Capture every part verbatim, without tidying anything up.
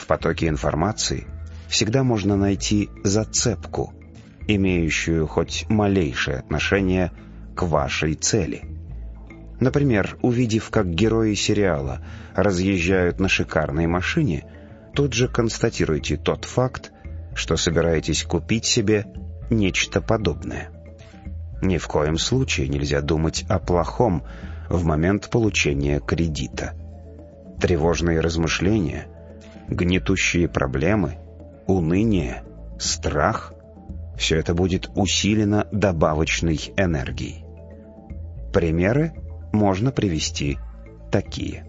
В потоке информации всегда можно найти зацепку, имеющую хоть малейшее отношение к вашей цели. Например, увидев, как герои сериала разъезжают на шикарной машине, тут же констатируйте тот факт, что собираетесь купить себе нечто подобное. Ни в коем случае нельзя думать о плохом в момент получения кредита. Тревожные размышления, гнетущие проблемы, уныние, страх — все это будет усилено добавочной энергией. Примеры можно привести такие.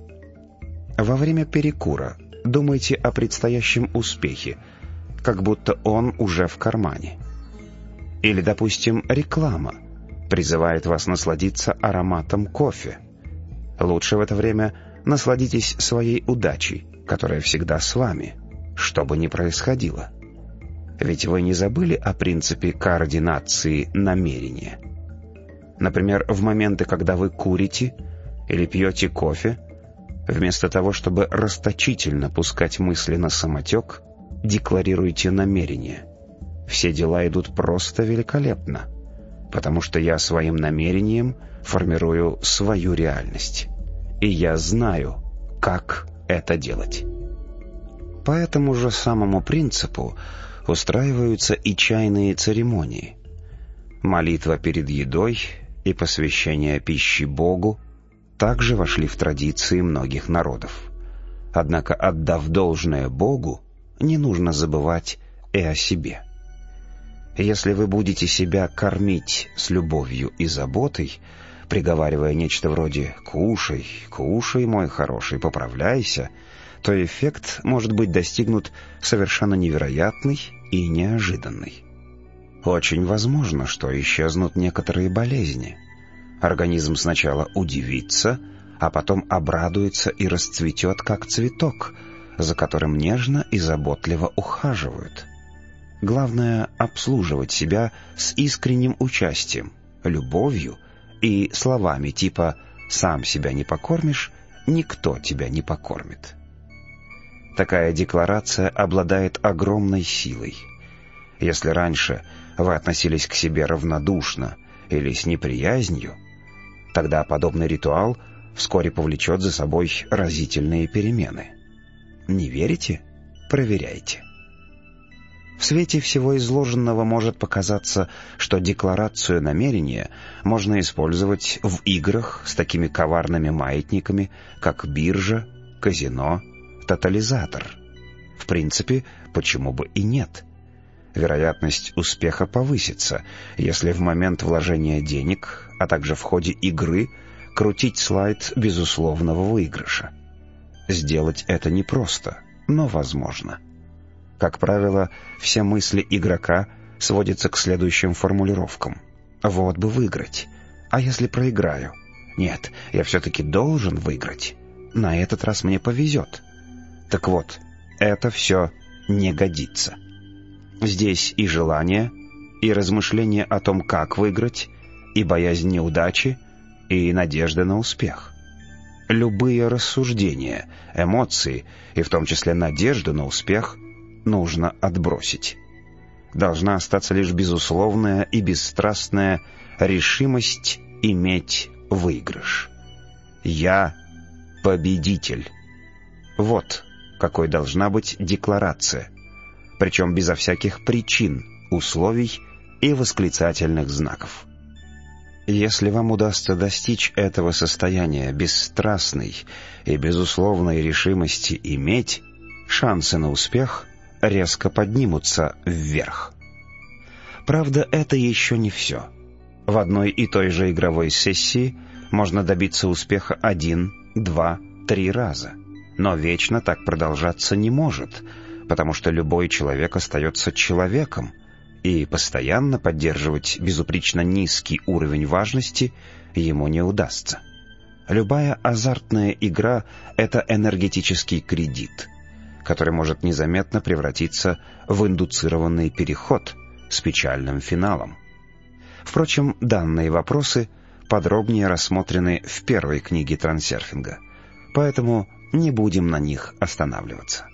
Во время перекура думайте о предстоящем успехе, как будто он уже в кармане. Или, допустим, реклама призывает вас насладиться ароматом кофе. Лучше в это время насладитесь своей удачей, которая всегда с вами, что бы ни происходило. Ведь вы не забыли о принципе координации намерения. Например, в моменты, когда вы курите или пьете кофе, вместо того, чтобы расточительно пускать мысли на самотек, декларируйте намерение. Все дела идут просто великолепно, потому что я своим намерением формирую свою реальность. И я знаю, как это делать. По этому же самому принципу устраиваются и чайные церемонии. Молитва перед едой и посвящение пищи Богу также вошли в традиции многих народов. Однако, отдав должное Богу, не нужно забывать и о себе. Если вы будете себя кормить с любовью и заботой, приговаривая нечто вроде «кушай, кушай, мой хороший, поправляйся», то эффект может быть достигнут совершенно невероятный и неожиданный. Очень возможно, что исчезнут некоторые болезни. Организм сначала удивится, а потом обрадуется и расцветет, как цветок, за которым нежно и заботливо ухаживают. Главное — обслуживать себя с искренним участием, любовью и словами типа «сам себя не покормишь, никто тебя не покормит». Такая декларация обладает огромной силой. Если раньше вы относились к себе равнодушно или с неприязнью, тогда подобный ритуал вскоре повлечет за собой разительные перемены. Не верите? Проверяйте. В свете всего изложенного может показаться, что декларацию намерения можно использовать в играх с такими коварными маятниками, как биржа, казино, тотализатор. В принципе, почему бы и нет? Вероятность успеха повысится, если в момент вложения денег, а также в ходе игры, крутить слайд безусловного выигрыша. Сделать это непросто, но возможно. Как правило, все мысли игрока сводятся к следующим формулировкам. «Вот бы выиграть. А если проиграю? Нет, я все-таки должен выиграть. На этот раз мне повезет». Так вот, это все не годится. Здесь и желание, и размышление о том, как выиграть, и боязнь неудачи, и надежда на успех. Любые рассуждения, эмоции, и в том числе надежду на успех, нужно отбросить. Должна остаться лишь безусловная и бесстрастная решимость иметь выигрыш. Я победитель. Вот какой должна быть декларация, причем безо всяких причин, условий и восклицательных знаков. Если вам удастся достичь этого состояния бесстрастной и безусловной решимости иметь, шансы на успех резко поднимутся вверх. Правда, это еще не все. В одной и той же игровой сессии можно добиться успеха один, два, три раза. Но вечно так продолжаться не может, потому что любой человек остается человеком, и постоянно поддерживать безупречно низкий уровень важности ему не удастся. Любая азартная игра — это энергетический кредит, который может незаметно превратиться в индуцированный переход с печальным финалом. Впрочем, данные вопросы подробнее рассмотрены в первой книге трансерфинга, поэтому не будем на них останавливаться.